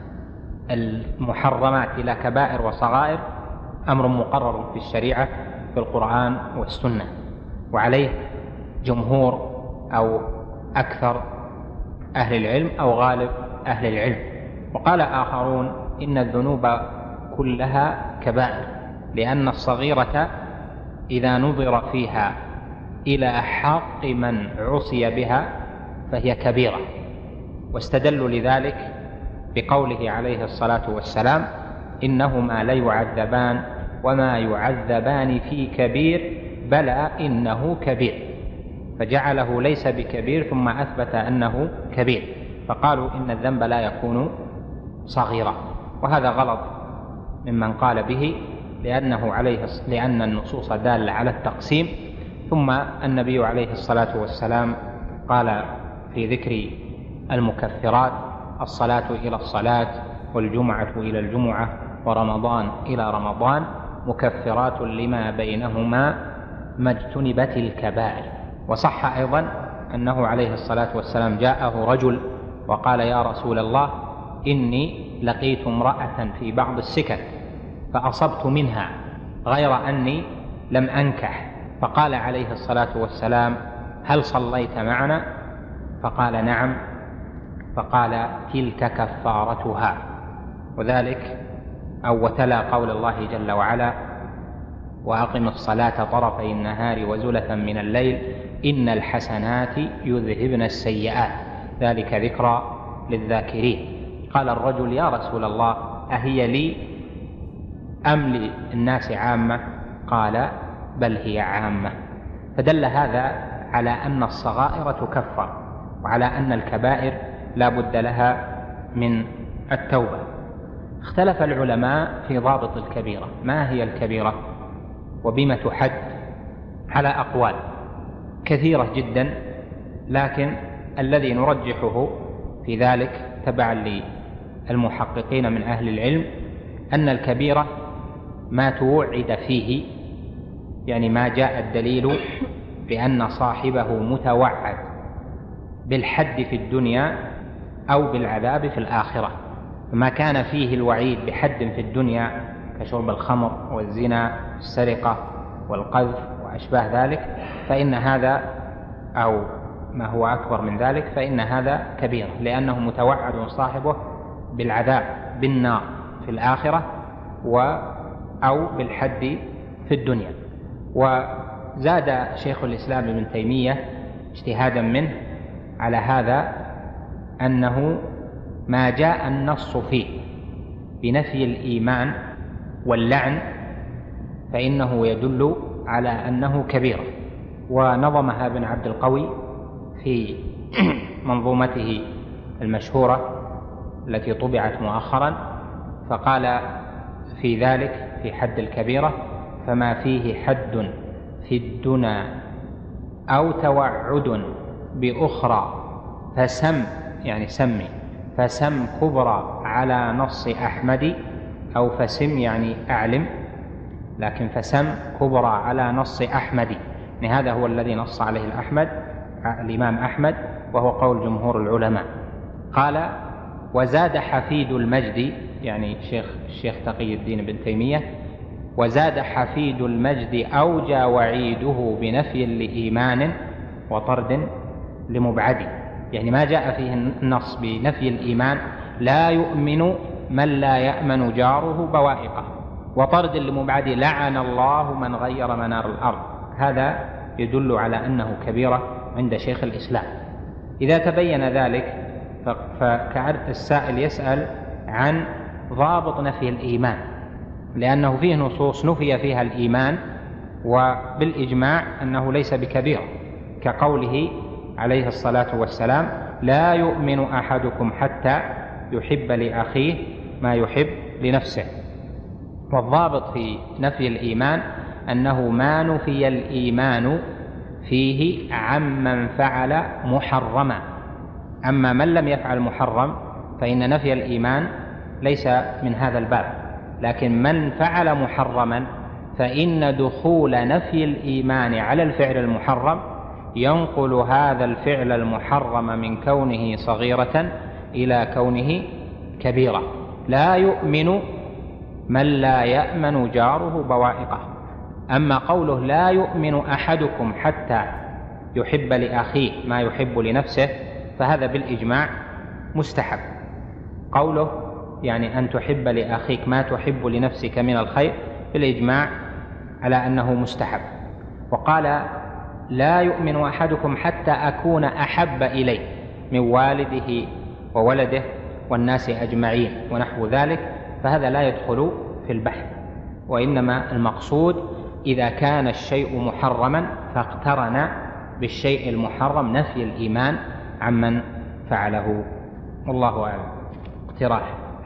المحرمات إلى كبائر وصغائر أمر مقرر في الشريعة في القرآن والسنة، وعليه جمهور أو أكثر أهل العلم أو غالب أهل العلم. وقال آخرون إن الذنوب كلها كبائر، لأن الصغيرة إذا نظر فيها إلى حق من عصي بها فهي كبيرة، واستدلوا لذلك بقوله عليه الصلاة والسلام: إنهما ليعذبان وما يعذبان في كبير بلى إنه كبير، فجعله ليس بكبير ثم أثبت أنه كبير، فقالوا إن الذنب لا يكون صغيرا، وهذا غلط ممن قال به، لأن النصوص دالة على التقسيم. ثم النبي عليه الصلاة والسلام قال في ذكر المكفرات: الصلاة إلى الصلاة، والجمعة إلى الجمعة، ورمضان إلى رمضان، مكفرات لما بينهما ما اجتنبت الكبائر. وصح أيضا أنه عليه الصلاة والسلام جاءه رجل وقال: يا رسول الله، إني لقيت امرأة في بعض السكك فأصبت منها غير أني لم أنكح، فقال عليه الصلاة والسلام: هل صليت معنا؟ فقال: نعم. فقال: تلك كفارتها. وذلك وتلا قول الله جل وعلا: وأقم الصلاة طرفي النهار وزلفا من الليل إن الحسنات يذهبن السيئات ذلك ذكرى للذاكرين. قال الرجل: يا رسول الله، أهي لي أم للناس عامة؟ قال: بل هي عامة. فدل هذا على أن الصغائر تكفر، وعلى أن الكبائر لا بد لها من التوبة. اختلف العلماء في ضابط الكبيرة، ما هي الكبيرة وبما تحد، على أقوال كثيرة جدا، لكن الذي نرجحه في ذلك تبعا للمحققين من أهل العلم أن الكبيرة ما توعد فيه، يعني ما جاء الدليل بأن صاحبه متوعد بالحد في الدنيا أو بالعذاب في الآخرة. ما كان فيه الوعيد بحد في الدنيا كشرب الخمر والزنا والسرقة والقذف وأشباه ذلك، فإن هذا أو ما هو أكبر من ذلك فإن هذا كبير، لأنه متوعد صاحبه بالعذاب بالنار في الآخرة أو بالحد في الدنيا. وزاد شيخ الإسلام ابن تيمية اجتهادا منه على هذا أنه ما جاء النص فيه بنفي الإيمان واللعن فإنه يدل على أنه كبيرة. ونظمها ابن عبد القوي في منظومته المشهورة التي طبعت مؤخرا، فقال في ذلك في حد الكبيرة: فما فيه حد في الدنا أو توعد بأخرى فسم، يعني سمي، فسم كبرى على نص أحمد، أو فسم يعني أعلم، لكن فسم كبرى على نص أحمد، يعني هذا هو الذي نص عليه الإمام أحمد، وهو قول جمهور العلماء. قال: وزاد حفيد المجد، يعني الشيخ تقي الدين بن تيمية، وزاد حفيد المجد أوجى وعيده بنفي لإيمان وطرد لمبعد، يعني ما جاء فيه النص بنفي الإيمان: لا يؤمن من لا يأمن جاره بوائقه، وطرد لمبعد: لعن الله من غير منار الأرض. هذا يدل على أنه كبيرة عند شيخ الإسلام. إذا تبين ذلك فالسائل يسأل عن ضابط نفي الإيمان، لأنه فيه نصوص نفي فيها الإيمان وبالإجماع أنه ليس بكبير، كقوله عليه الصلاة والسلام: لا يؤمن أحدكم حتى يحب لأخيه ما يحب لنفسه. والضابط في نفي الإيمان أنه ما نفي الإيمان فيه عمن فعل محرما، أما من لم يفعل محرم فإن نفي الإيمان ليس من هذا الباب. لكن من فعل محرما فإن دخول نفي الإيمان على الفعل المحرم ينقل هذا الفعل المحرم من كونه صغيرة إلى كونه كبيرة. لا يؤمن من لا يأمن جاره بوائقه. أما قوله لا يؤمن أحدكم حتى يحب لأخيه ما يحب لنفسه فهذا بالإجماع مستحب. قوله يعني أن تحب لأخيك ما تحب لنفسك من الخير بالإجماع على أنه مستحب. وقال لا يؤمن أحدكم حتى أكون أحب إليه من والده وولده والناس أجمعين ونحو ذلك، فهذا لا يدخل في البحث. وإنما المقصود إذا كان الشيء محرما فاقترن بالشيء المحرم نفي الإيمان عمن فعله. والله أعلم. اقتراح.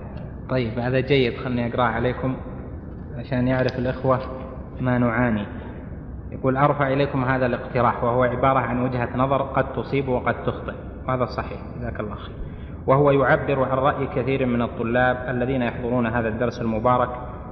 طيب هذا جيد، خلني أقرأ عليكم عشان يعرف الإخوة ما نعاني. يقول أرفع إليكم هذا الاقتراح وهو عبارة عن وجهة نظر قد تصيب وقد تخطئ، وهذا صحيح جزاك الله خير. وهو يعبر عن رأي كثير من الطلاب الذين يحضرون هذا الدرس المبارك.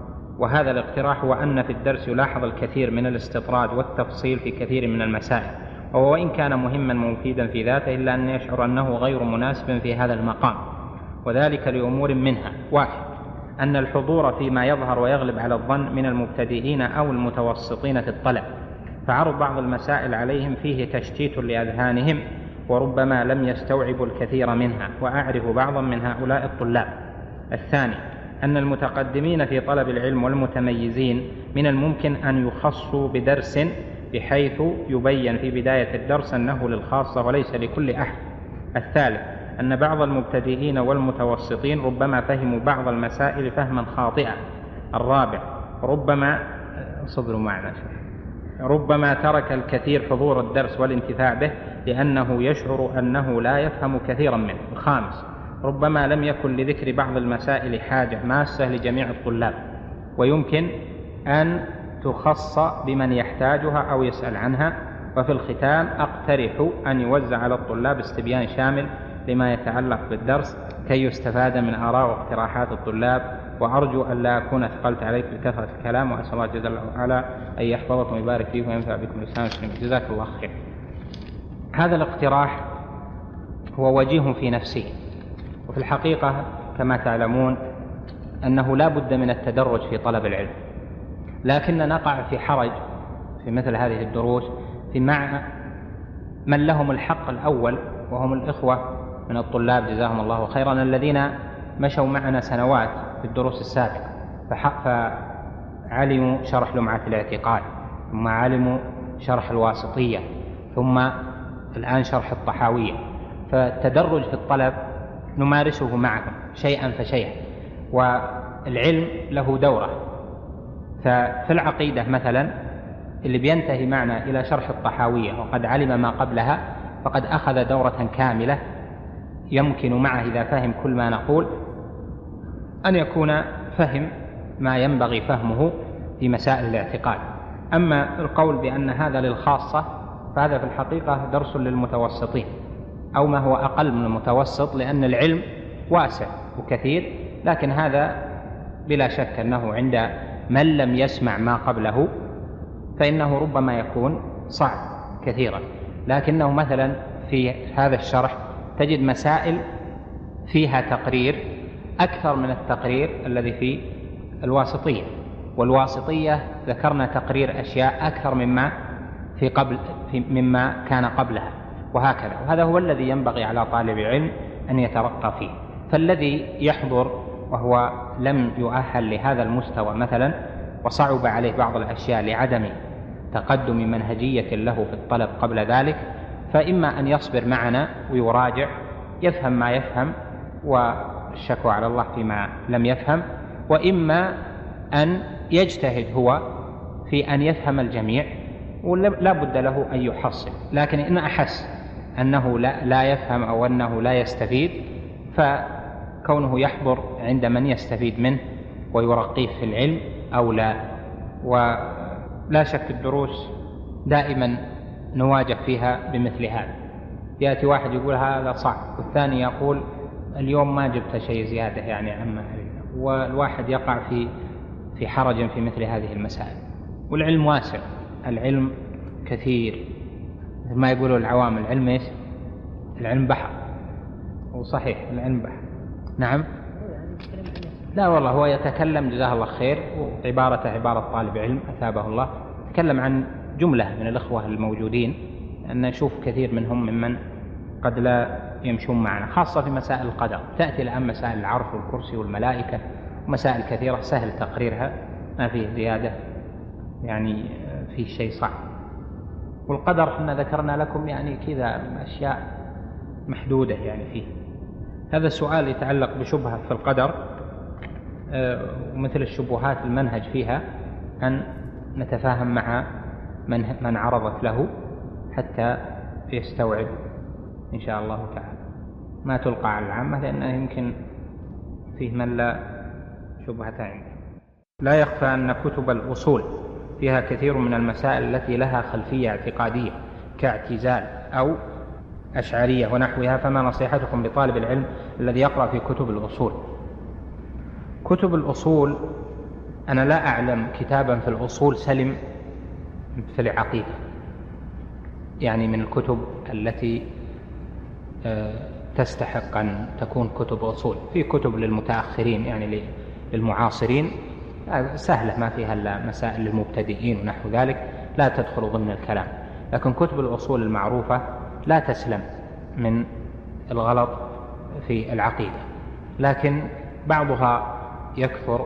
وهذا الاقتراح هو أن في الدرس يلاحظ الكثير من الاستطراد والتفصيل في كثير من المسائل، وهو وإن كان مهما ومفيدا في ذاته إلا أن يشعر أنه غير مناسب في هذا المقام، وذلك لأمور منها: واحد، أن الحضور فيما يظهر ويغلب على الظن من المبتدئين أو المتوسطين في الطلب، فعرض بعض المسائل عليهم فيه تشتيت لأذهانهم وربما لم يستوعبوا الكثير منها، وأعرف بعضا من هؤلاء الطلاب. الثاني، أن المتقدمين في طلب العلم والمتميزين من الممكن أن يخصوا بدرس بحيث يبين في بداية الدرس أنه للخاصة وليس لكل أحد. الثالث، أن بعض المبتدئين والمتوسطين ربما فهموا بعض المسائل فهما خاطئا. الرابع، ربما ترك الكثير حضور الدرس والانتفاع به لأنه يشعر أنه لا يفهم كثيرا منه. الخامس، ربما لم يكن لذكر بعض المسائل حاجة ماسة لجميع الطلاب، ويمكن أن تخص بمن يحتاجها أو يسأل عنها. وفي الختام أقترح أن يوزع على الطلاب استبيان شامل لما يتعلق بالدرس كي يستفاد من آراء واقتراحات الطلاب، وأرجو أن لا أكون أثقلت عليك بكثرة الكلام، وأسأل الله جل وعلا أن يحفظكم ويبارك فيكم وينفع بكم الإسلام والمسلمين. جزاك الله خير. هذا الاقتراح هو وجيه في نفسه، وفي الحقيقة كما تعلمون أنه لا بد من التدرج في طلب العلم، لكن نقع في حرج في مثل هذه الدروس في مع من لهم الحق الأول، وهم الإخوة من الطلاب جزاهم الله خيرا الذين مشوا معنا سنوات في الدروس السابقة، فعلموا شرح لمعة الاعتقاد، ثم علموا شرح الواسطية، ثم الآن شرح الطحاوية. فالتدرج في الطلب نمارسه معهم شيئا فشيئا، والعلم له دورة. ففي العقيدة مثلا اللي بينتهي معنا إلى شرح الطحاوية وقد علم ما قبلها فقد أخذ دورة كاملة، يمكن معه إذا فهم كل ما نقول أن يكون فهم ما ينبغي فهمه في مسائل الاعتقاد. أما القول بأن هذا للخاصة فهذا في الحقيقة درس للمتوسطين أو ما هو أقل من المتوسط، لأن العلم واسع وكثير، لكن هذا بلا شك أنه عند من لم يسمع ما قبله فإنه ربما يكون صعب كثيرا. لكنه مثلا في هذا الشرح تجد مسائل فيها تقرير أكثر من التقرير الذي في الواسطية، والواسطية ذكرنا تقرير أشياء أكثر مما كان قبلها، وهكذا. وهذا هو الذي ينبغي على طالب العلم أن يترقى فيه. فالذي يحضر وهو لم يؤهل لهذا المستوى مثلا وصعب عليه بعض الأشياء لعدم تقدم منهجية له في الطلب قبل ذلك، فإما أن يصبر معنا ويراجع يفهم ما يفهم والشكوى على الله فيما لم يفهم، وإما أن يجتهد هو في أن يفهم الجميع ولا بد له أن يحصل. لكن إن أحس أنه لا يفهم أو أنه لا يستفيد فكونه يحضر عند من يستفيد منه ويرقيه في العلم أو لا. ولا شك الدروس دائما نواجه فيها بمثل هذا، يأتي واحد يقول هذا صعب، والثاني يقول اليوم ما جبت شيء زيادة يعني عما علينا، والواحد يقع في حرج في مثل هذه المسائل. والعلم واسع، العلم كثير، مثل ما يقولوا العوام العلم ايش؟ العلم بحر. وصحيح العلم بحر. نعم. لا والله هو يتكلم جزاه الله خير، وعبارته عبارة طالب علم أثابه الله، يتكلم عن جملة من الإخوة الموجودين أن نشوف كثير منهم ممن قد لا يمشون معنا، خاصة في مسائل القدر. تأتي الآن مسائل العرش والكرسي والملائكة ومسائل كثيرة سهل تقريرها، ما فيه زيادة يعني فيه شيء صعب. والقدر احنا ذكرنا لكم يعني كذا أشياء محدودة يعني فيه. هذا السؤال يتعلق بشبهة في القدر، ومثل الشبهات المنهج فيها أن نتفاهم مع من عرضت له حتى يستوعب إن شاء الله تعالى، ما تلقى على العامة، لأنه يمكن فيه من لا شبهة عنده. لا يخفى أن كتب الأصول فيها كثير من المسائل التي لها خلفية اعتقادية كاعتزال أو أشعرية ونحوها، فما نصيحتكم لطالب العلم الذي يقرأ في كتب الأصول؟ كتب الأصول أنا لا أعلم كتابا في الأصول سلم في العقيدة، يعني من الكتب التي تستحق أن تكون كتب أصول. في كتب للمتأخرين يعني للمعاصرين سهلة ما فيها إلا مسائل للمبتدئين ونحو ذلك، لا تدخل ضمن الكلام. لكن كتب الأصول المعروفة لا تسلم من الغلط في العقيدة، لكن بعضها يكثر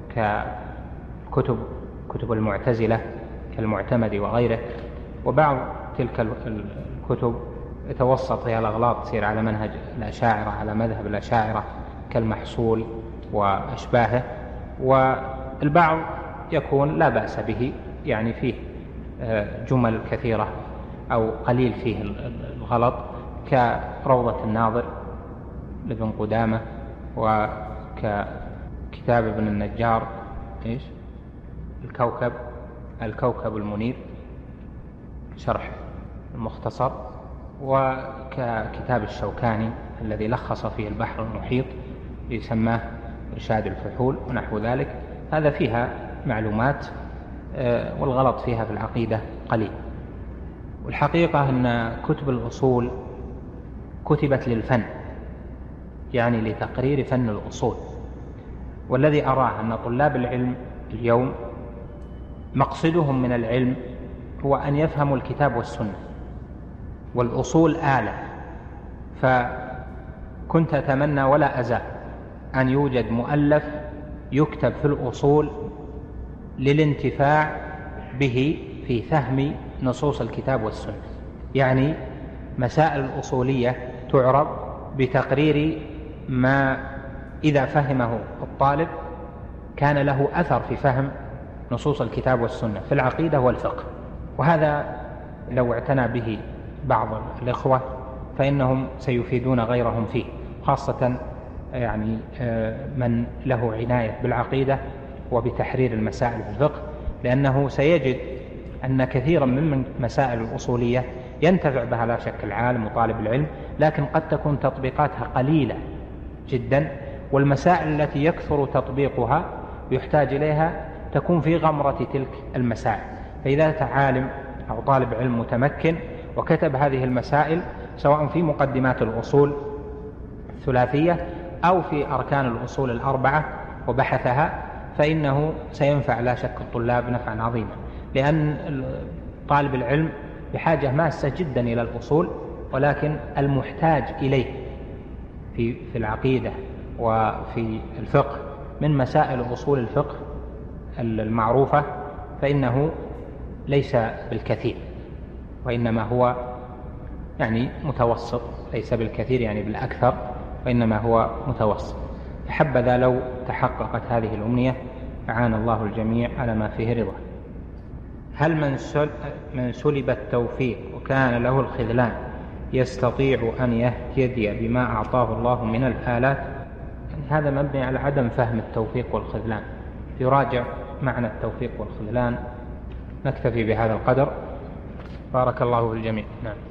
كتب المعتزلة كالمعتمد وغيره، وبعض تلك الكتب يتوسط فيها الأغلاط تصير على منهج الأشاعرة، على مذهب الأشاعرة كالمحصول وأشباهه، والبعض يكون لا بأس به يعني فيه جمل كثيرة أو قليل فيه الغلط، كروضة الناظر لابن قدامة، وكتاب ابن النجار إيش الكوكب المنير شرح المختصر، وكتاب الشوكاني الذي لخص فيه البحر المحيط يسماه إرشاد الفحول ونحو ذلك. هذا فيها معلومات والغلط فيها في العقيدة قليل. والحقيقة أن كتب الأصول كتبت للفن، يعني لتقرير فن الأصول. والذي أراه أن طلاب العلم اليوم مقصدهم من العلم هو أن يفهموا الكتاب والسنة، والأصول آلة. فكنت أتمنى ولا أزال أن يوجد مؤلف يكتب في الأصول للانتفاع به في فهم نصوص الكتاب والسنة، يعني مسائل الأصولية تعرض بتقرير ما إذا فهمه الطالب كان له أثر في فهم نصوص الكتاب والسنة في العقيدة والفقه. وهذا لو اعتنى به بعض الإخوة فإنهم سيفيدون غيرهم فيه، خاصة يعني من له عناية بالعقيدة وبتحرير المسائل في الفقه، لأنه سيجد أن كثيرا من مسائل الأصولية ينتفع بها لا شك العالم وطالب العلم، لكن قد تكون تطبيقاتها قليلة جدا، والمسائل التي يكثر تطبيقها ويحتاج إليها تكون في غمرة تلك المسائل. فإذا أتى عالم أو طالب علم متمكن وكتب هذه المسائل سواء في مقدمات الأصول الثلاثية أو في أركان الأصول الأربعة وبحثها، فإنه سينفع لا شك الطلاب نفعا عظيما، لأن طالب العلم بحاجة ماسة جدا إلى الأصول، ولكن المحتاج إليه في العقيدة وفي الفقه من مسائل أصول الفقه المعروفة فإنه ليس بالكثير، وإنما هو يعني متوسط، ليس بالكثير يعني بالأكثر، وإنما هو متوسط. فحبذا لو تحققت هذه الأمنية أعان الله الجميع على ما فيه رضا. هل من سلب التوفيق وكان له الخذلان يستطيع أن يهتدي بما أعطاه الله من الآلات؟ يعني هذا مبني على عدم فهم التوفيق والخذلان، يراجع معنى التوفيق والخذلان. نكتفي بهذا القدر، بارك الله في الجميع. نعم.